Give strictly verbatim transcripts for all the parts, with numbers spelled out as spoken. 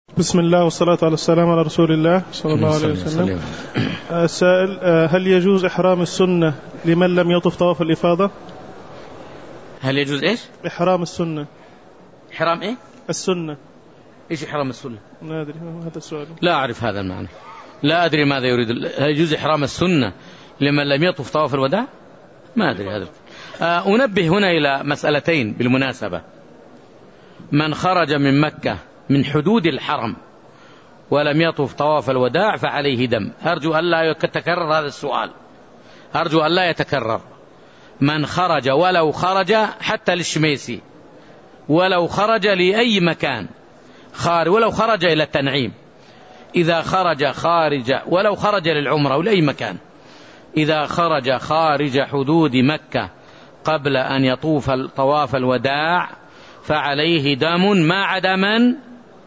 بسم الله والصلاة على السلام على رسول الله صلى الله عليه وسلم. السائل: هل يجوز إحرام السنة لمن لم يطف طواف الإفاضة؟ هل يجوز إيش؟ إحرام السنة. إحرام إيه؟ السنة. إيش إحرام السنة؟ لا أدري، هذا السؤال. لا أعرف هذا المعنى، لا أدري ماذا يريد. هل يجوز إحرام السنة لمن لم يطف طواف الوداع؟ ما أدري هذا. أنبه هنا إلى مسألتين بالمناسبة. من خرج من مكة من حدود الحرم ولم يطف طواف الوداع فعليه دم. أرجو أن لا يتكرر هذا السؤال، أرجو أن لا يتكرر. من خرج ولو خرج حتى للشميسي، ولو خرج لأي مكان خارج، ولو خرج إلى التنعيم، إذا خرج خارج، ولو خرج للعمرة ولأي مكان، إذا خرج خارج حدود مكة قبل أن يطوف طواف الوداع فعليه دم، ما عدا من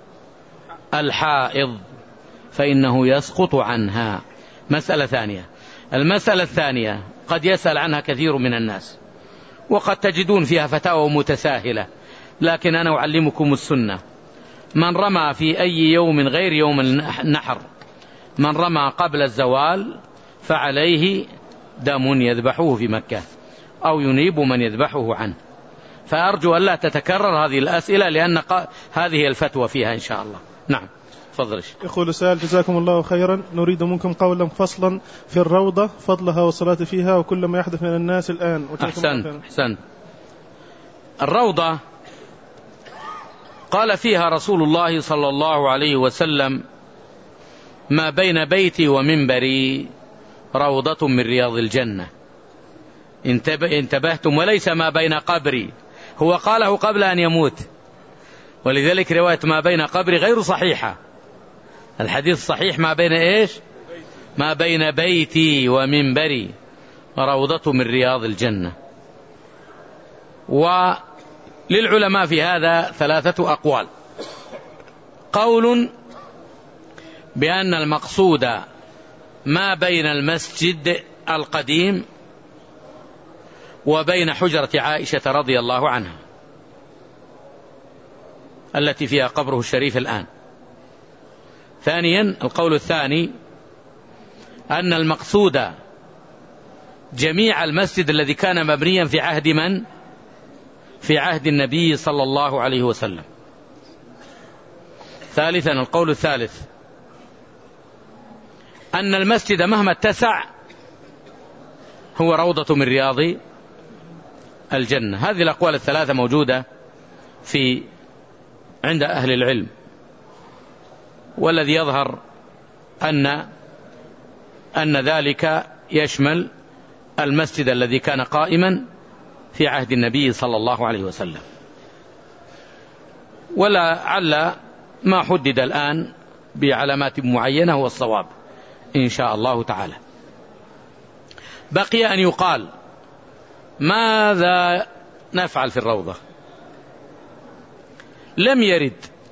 الحائض فإنه يسقط عنها. مسألة ثانية. المسألة الثانية قد يسأل عنها كثير من الناس وقد تجدون فيها فتاوى متساهلة، لكن أنا أعلمكم السنة. من رمى في أي يوم غير يوم النحر، من رمى قبل الزوال فعليه دم يذبحه في مكة أو ينيب من يذبحه عنه. فأرجو أن لا تتكرر هذه الأسئلة لأن هذه الفتوى فيها إن شاء الله. نعم تفضل. يقول سائل: جزاكم الله خيرا، نريد منكم قولا فصلا في الروضة، فضلها والصلاة فيها وكل ما يحدث من الناس الآن. أحسن أحسن. الروضة قال فيها رسول الله صلى الله عليه وسلم: ما بين بيتي ومنبري روضة من رياض الجنة. انتبهتم؟ وليس ما بين قبري، هو قاله قبل أن يموت، ولذلك رواية ما بين قبري غير صحيحة. الحديث صحيح ما بين إيش؟ ما بين بيتي ومنبري روضة من رياض الجنة. وللعلماء في هذا ثلاثة أقوال. قول بأن المقصود ما بين المسجد القديم وبين حجرة عائشة رضي الله عنها التي فيها قبره الشريف الآن. ثانيا القول الثاني أن المقصود جميع المسجد الذي كان مبنيا في عهد من؟ في عهد النبي صلى الله عليه وسلم. ثالثا القول الثالث أن المسجد مهما اتسع هو روضة من رياض الجنة. هذه الأقوال الثلاثة موجودة في عند أهل العلم، والذي يظهر أن أن ذلك يشمل المسجد الذي كان قائما في عهد النبي صلى الله عليه وسلم. ولعل ما حدد الآن بعلامات معينة هو الصواب إن شاء الله تعالى. بقي أن يقال: ماذا نفعل في الروضة؟ لم يرد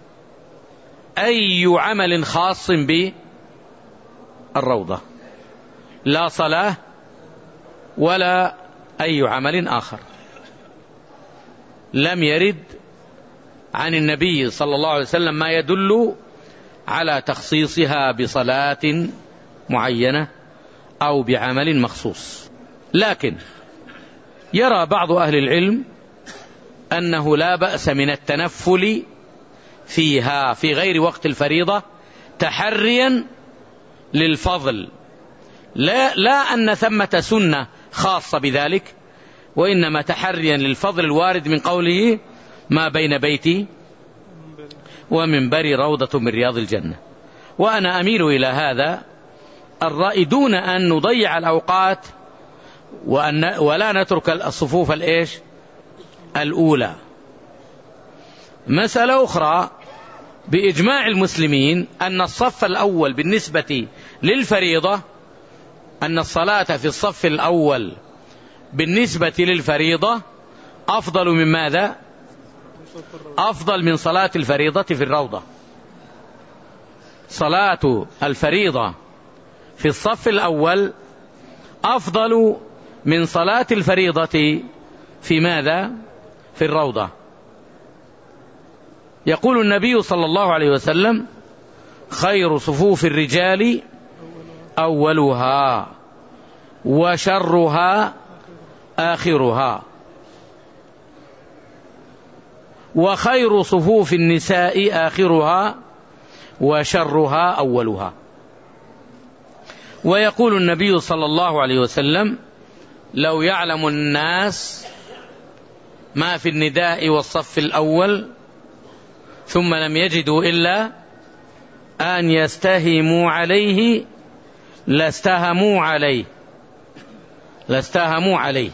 أي عمل خاص بالروضة، لا صلاة ولا أي عمل آخر. لم يرد عن النبي صلى الله عليه وسلم ما يدل على تخصيصها بصلاة معينة أو بعمل مخصوص. لكن يرى بعض أهل العلم أنه لا بأس من التنفل فيها في غير وقت الفريضة تحريا للفضل، لا, لا أن ثمة سنة خاصة بذلك، وإنما تحريا للفضل الوارد من قوله: ما بين بيتي ومنبري روضة من رياض الجنة. وأنا أميل إلى هذا الرأي دون أن نضيع الأوقات وأن ولا نترك الصفوف الإيش الأولى. مسألة أخرى: بإجماع المسلمين أن الصف الأول بالنسبة للفريضة، أن الصلاة في الصف الأول بالنسبة للفريضة أفضل من ماذا؟ أفضل من صلاة الفريضة في الروضة. صلاة الفريضة في الصف الأول أفضل من صلاة الفريضة في ماذا؟ في الروضة. يقول النبي صلى الله عليه وسلم: خير صفوف الرجال أولها وشرها آخرها، وخير صفوف النساء آخرها وشرها أولها. ويقول النبي صلى الله عليه وسلم: لو يعلم الناس ما في النداء والصف الأول ثم لم يجدوا إلا أن يستهموا عليه لاستهموا عليه لاستهموا عليه.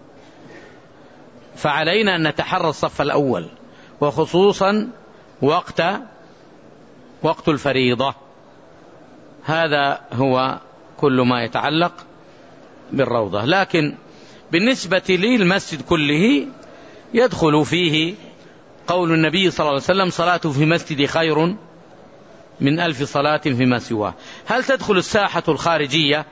فعلينا أن نتحرى الصف الأول، وخصوصا وقت وقت الفريضة. هذا هو كل ما يتعلق بالروضة. لكن بالنسبة لي المسجد كله يدخل فيه قول النبي صلى الله عليه وسلم: صلاة في مسجد خير من ألف صلاة فيما سواه. هل تدخل الساحة الخارجية؟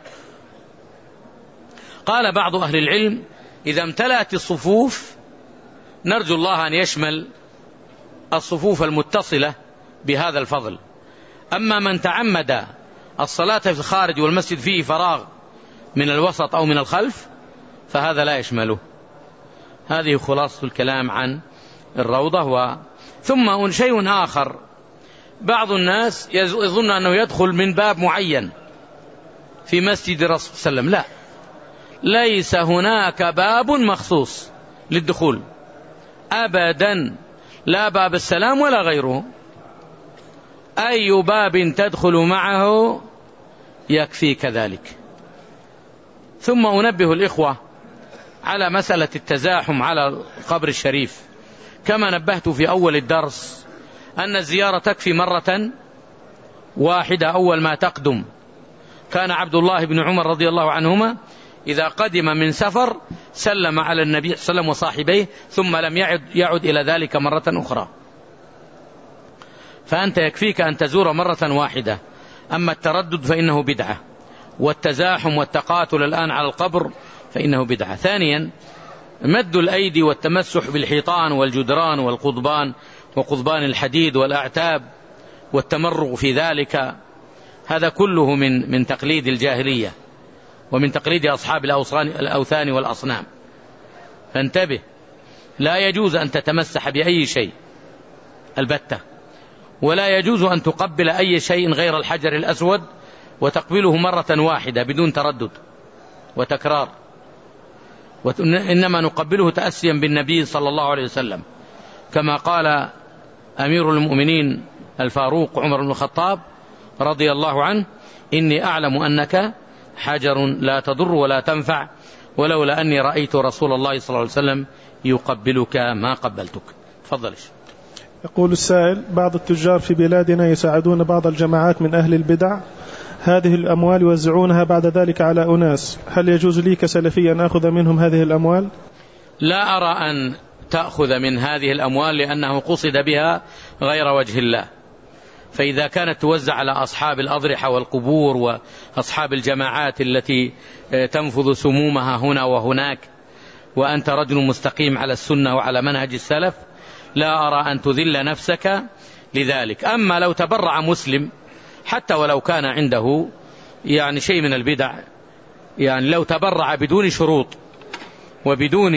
قال بعض أهل العلم: إذا امتلأت الصفوف نرجو الله أن يشمل الصفوف المتصلة بهذا الفضل. أما من تعمد الصلاة في الخارج والمسجد فيه فراغ من الوسط أو من الخلف فهذا لا يشمله. هذه خلاصة الكلام عن الروضة. و... ثم شيء آخر، بعض الناس يظن أنه يدخل من باب معين في مسجد الرسول صلى الله عليه وسلم. لا، ليس هناك باب مخصوص للدخول أبدا، لا باب السلام ولا غيره. أي باب تدخل معه يكفي كذلك. ثم أنبه الإخوة على مسألة التزاحم على القبر الشريف. كما نبهت في أول الدرس أن الزيارة تكفي مرة واحدة أول ما تقدم. كان عبد الله بن عمر رضي الله عنهما إذا قدم من سفر سلم على النبي صلى الله عليه وسلم وصاحبيه ثم لم يعد, يعد إلى ذلك مرة أخرى. فأنت يكفيك أن تزور مرة واحدة. أما التردد فإنه بدعة، والتزاحم والتقاتل الآن على القبر فإنه بدعة. ثانيا، مد الأيدي والتمسح بالحيطان والجدران والقضبان وقضبان الحديد والأعتاب والتمرغ في ذلك، هذا كله من من تقليد الجاهلية ومن تقليد أصحاب الأوثان والأصنام. فانتبه، لا يجوز أن تتمسح بأي شيء البتة، ولا يجوز أن تقبل أي شيء غير الحجر الأسود وتقبله مرة واحدة بدون تردد وتكرار، إنما نقبله تأسيا بالنبي صلى الله عليه وسلم، كما قال أمير المؤمنين الفاروق عمر بن الخطاب رضي الله عنه: إني أعلم أنك حجر لا تضر ولا تنفع، ولولا أني رأيت رسول الله صلى الله عليه وسلم يقبلك ما قبلتك. تفضل. يقول السائل: بعض التجار في بلادنا يساعدون بعض الجماعات من أهل البدع، هذه الأموال يوزعونها بعد ذلك على أناس، هل يجوز لي كسلفي أن أخذ منهم هذه الأموال؟ لا أرى أن تأخذ من هذه الأموال، لأنه قصد بها غير وجه الله. فإذا كانت توزع على أصحاب الأضرحة والقبور وأصحاب الجماعات التي تنفذ سمومها هنا وهناك، وأنت رجل مستقيم على السنة وعلى منهج السلف، لا أرى أن تذل نفسك لذلك. أما لو تبرع مسلم حتى ولو كان عنده يعني شيء من البدع، يعني لو تبرع بدون شروط وبدون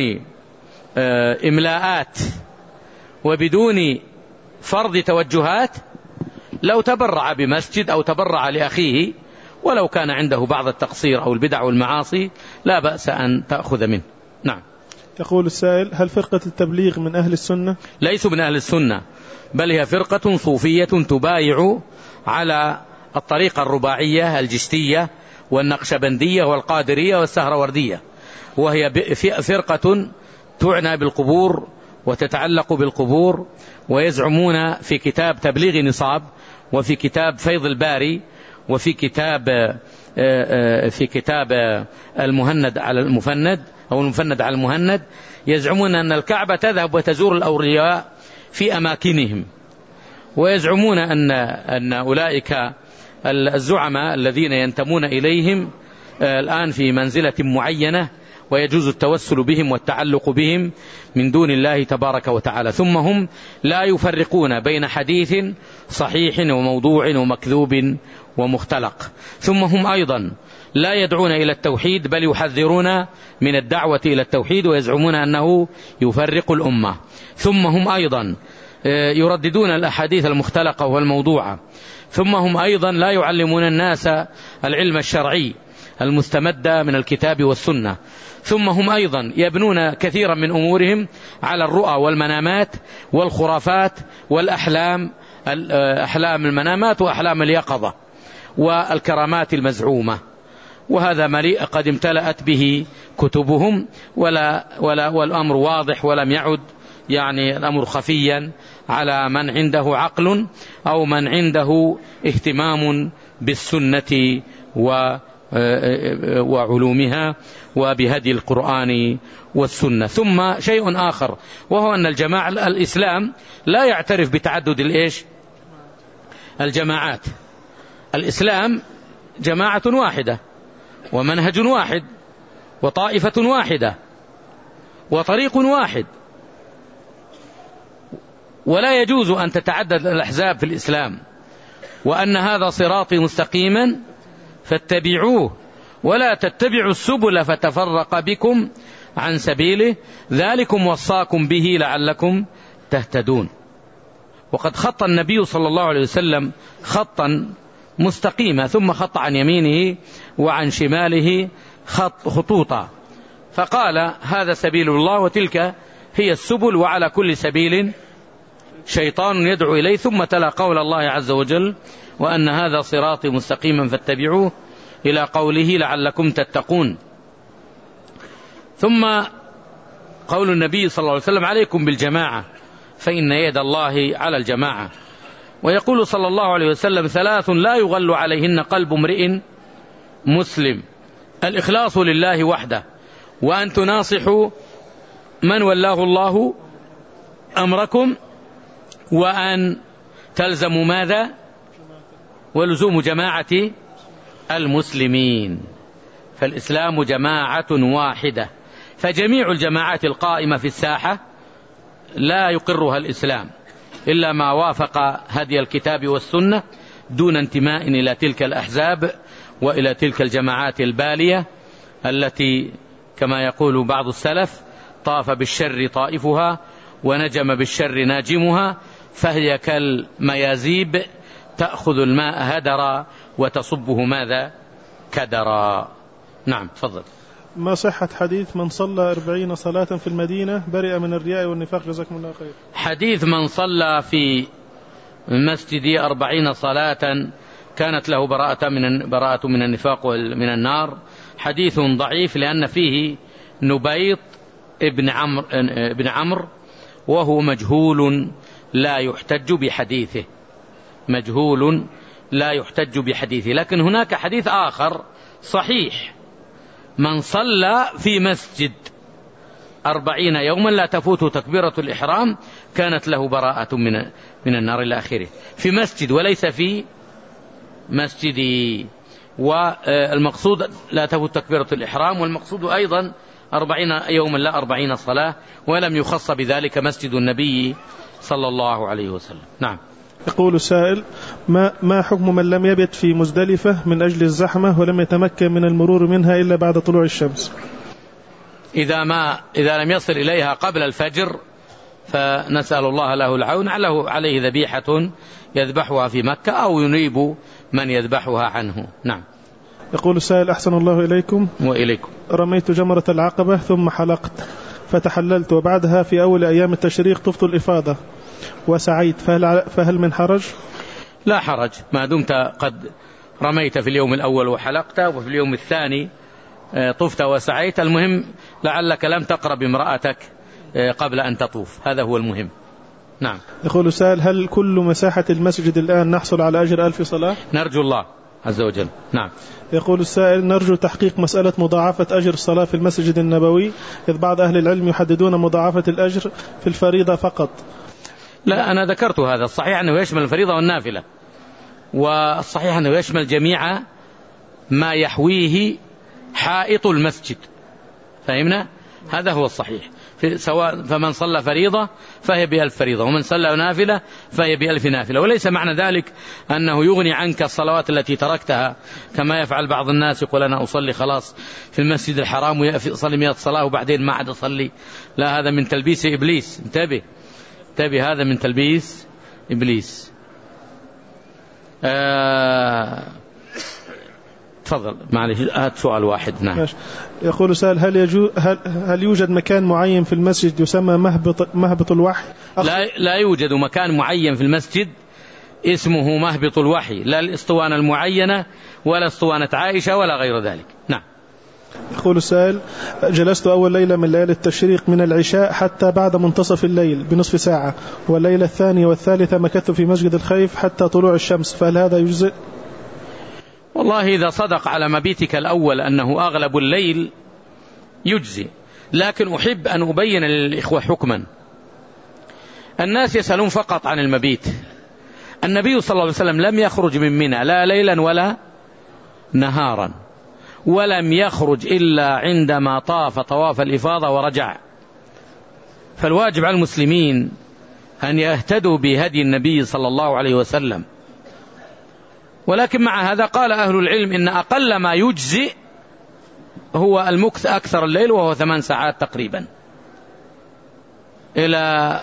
إملاءات وبدون فرض توجهات، لو تبرع بمسجد أو تبرع لأخيه ولو كان عنده بعض التقصير أو البدع والمعاصي لا بأس أن تأخذ منه. نعم. يقول السائل: هل فرقة التبليغ من أهل السنة؟ ليسوا من أهل السنة، بل هي فرقة صوفية تبايع على الطريقة الرباعية الجشتية والنقشبندية والقادرية والسهروردية، وهي فرقة تعنى بالقبور وتتعلق بالقبور، ويزعمون في كتاب تبليغ نصاب وفي كتاب فيض الباري وفي كتاب في كتاب المهند على المفند أو المفند على المهند، يزعمون أن الكعبة تذهب وتزور الأولياء في أماكنهم، ويزعمون أن أن أولئك الزعماء الذين ينتمون إليهم الآن في منزلة معينة ويجوز التوسل بهم والتعلق بهم من دون الله تبارك وتعالى. ثم هم لا يفرقون بين حديث صحيح وموضوع ومكذوب ومختلق. ثم هم أيضا لا يدعون إلى التوحيد، بل يحذرون من الدعوة إلى التوحيد ويزعمون أنه يفرق الأمة. ثم هم أيضا يرددون الأحاديث المختلقة والموضوعة. ثم هم أيضا لا يعلمون الناس العلم الشرعي المستمد من الكتاب والسنة. ثم هم أيضا يبنون كثيرا من أمورهم على الرؤى والمنامات والخرافات والأحلام، أحلام المنامات وأحلام اليقظة والكرامات المزعومة. وهذا مليء قد امتلأت به كتبهم، ولا ولا والأمر واضح، ولم يعد يعني الأمر خفيا على من عنده عقل أو من عنده اهتمام بالسنة وعلومها وبهدي القرآن والسنة. ثم شيء آخر، وهو أن الجماعة الإسلام لا يعترف بتعدد الإيش الجماعات. الإسلام جماعة واحدة ومنهج واحد وطائفة واحدة وطريق واحد، ولا يجوز أن تتعدد الأحزاب في الإسلام. وأن هذا صراطي مستقيما فاتبعوه ولا تتبعوا السبل فتفرق بكم عن سبيله، ذلكم وصاكم به لعلكم تهتدون. وقد خط النبي صلى الله عليه وسلم خطا مستقيما، ثم خط عن يمينه وعن شماله خط خطوطا، فقال هذا سبيل الله وتلك هي السبل، وعلى كل سبيل شيطان يدعو إليه. ثم تلا قول الله عز وجل وأن هذا صراطي مستقيما فاتبعوه إلى قوله لعلكم تتقون. ثم قول النبي صلى الله عليه وسلم عليكم بالجماعة فإن يد الله على الجماعة. ويقول صلى الله عليه وسلم ثلاث لا يغل عليهن قلب امرئ مسلم: الإخلاص لله وحده، وأن تناصحوا من ولاه الله أمركم، وأن تلزموا ماذا؟ ولزوم جماعة المسلمين. فالإسلام جماعة واحدة، فجميع الجماعات القائمة في الساحة لا يقرها الإسلام إلا ما وافق هدي الكتاب والسنة، دون انتماء إلى تلك الأحزاب وإلى تلك الجماعات البالية التي كما يقول بعض السلف طاف بالشر طائفها ونجم بالشر ناجمها، فهي كالميازيب تأخذ الماء هدرا وتصبه ماذا؟ كدرا. نعم تفضل. ما صحة حديث من صلى أربعين صلاة في المدينة برئ من الرياء والنفاق؟ جزاكم الله خير. حديث من صلى في المسجد أربعين صلاة كانت له براءة من, براءة من النفاق ومن النار، حديث ضعيف، لأن فيه نبيط ابن عمرو ابن عمرو وهو مجهول لا يحتج بحديثه، مجهول لا يحتج بحديثه. لكن هناك حديث آخر صحيح: من صلى في مسجد أربعين يوما لا تفوته تكبيرة الإحرام كانت له براءة من من النار إلى آخره. في مسجد وليس في مسجدي. والمقصود لا تفوت تكبيرة الإحرام، والمقصود أيضا أربعين يوما لا أربعين صلاة، ولم يخص بذلك مسجد النبي صلى الله عليه وسلم. نعم. يقول السائل: ما ما حكم من لم يبت في مزدلفة من أجل الزحمة ولم يتمكن من المرور منها إلا بعد طلوع الشمس؟ إذا ما إذا لم يصل إليها قبل الفجر فنسأل الله له العون، له عليه ذبيحة يذبحها في مكة أو ينيب من يذبحها عنه. نعم. يقول السائل: أحسن الله إليكم وإليكم. رميت جمرة العقبة ثم حلقت فتحللت، وبعدها في أول أيام التشريق طفت الإفاضة وسعيت، فهل, فهل من حرج؟ لا حرج، ما دمت قد رميت في اليوم الأول وحلقت، وفي اليوم الثاني طفت وسعيت. المهم لعلك لم تقرب امرأتك قبل أن تطوف، هذا هو المهم. نعم. يقول السائل: هل كل مساحة المسجد الآن نحصل على أجر ألف صلاة؟ نرجو الله عز وجل. نعم. يقول السائل: نرجو تحقيق مسألة مضاعفة أجر الصلاة في المسجد النبوي، إذ بعض أهل العلم يحددون مضاعفة الأجر في الفريضة فقط. لا، أنا ذكرت هذا. الصحيح أنه يشمل الفريضة والنافلة، والصحيح أنه يشمل جميع ما يحويه حائط المسجد، فهمنا؟ هذا هو الصحيح. سواء فمن صلى فريضة فهي بألف فريضة، ومن صلى نافلة فهي بألف نافلة. وليس معنى ذلك أنه يغني عنك الصلوات التي تركتها كما يفعل بعض الناس، يقول أنا أصلي خلاص في المسجد الحرام ويصلي مئة صلاة وبعدين ما عاد أصلي. لا، هذا من تلبيس إبليس. انتبه انتبه، هذا من تلبيس إبليس. آه تفضل معلش، هات سؤال واحد. نعم. يقول سائل: هل, يجو هل, هل يوجد مكان معين في المسجد يسمى مهبط, مهبط الوحي؟ لا, لا يوجد مكان معين في المسجد اسمه مهبط الوحي، لا الاسطوانة المعينة ولا اسطوانة عائشة ولا غير ذلك. نعم. يقول السائل: جلست أول ليلة من ليالي التشريق من العشاء حتى بعد منتصف الليل بنصف ساعة، والليلة الثانية والثالثة مكثت في مسجد الخيف حتى طلوع الشمس، فهل هذا يجزئ؟ والله إذا صدق على مبيتك الأول أنه أغلب الليل يجزي، لكن أحب أن أبين للإخوة حكما. الناس يسألون فقط عن المبيت. النبي صلى الله عليه وسلم لم يخرج من منى لا ليلا ولا نهارا، ولم يخرج إلا عندما طاف طواف الإفاضة ورجع. فالواجب على المسلمين أن يهتدوا بهدي النبي صلى الله عليه وسلم. ولكن مع هذا قال أهل العلم إن أقل ما يجزئ هو المكث أكثر الليل، وهو ثمان ساعات تقريبا. إلى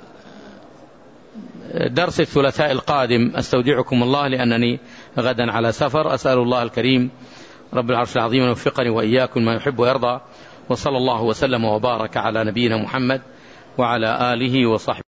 درس الثلاثاء القادم أستودعكم الله، لأنني غدا على سفر. أسأل الله الكريم رب العرش العظيم أن يوفقني وإياكم ما يحب ويرضى، وصلى الله وسلم وبارك على نبينا محمد وعلى آله وصحبه.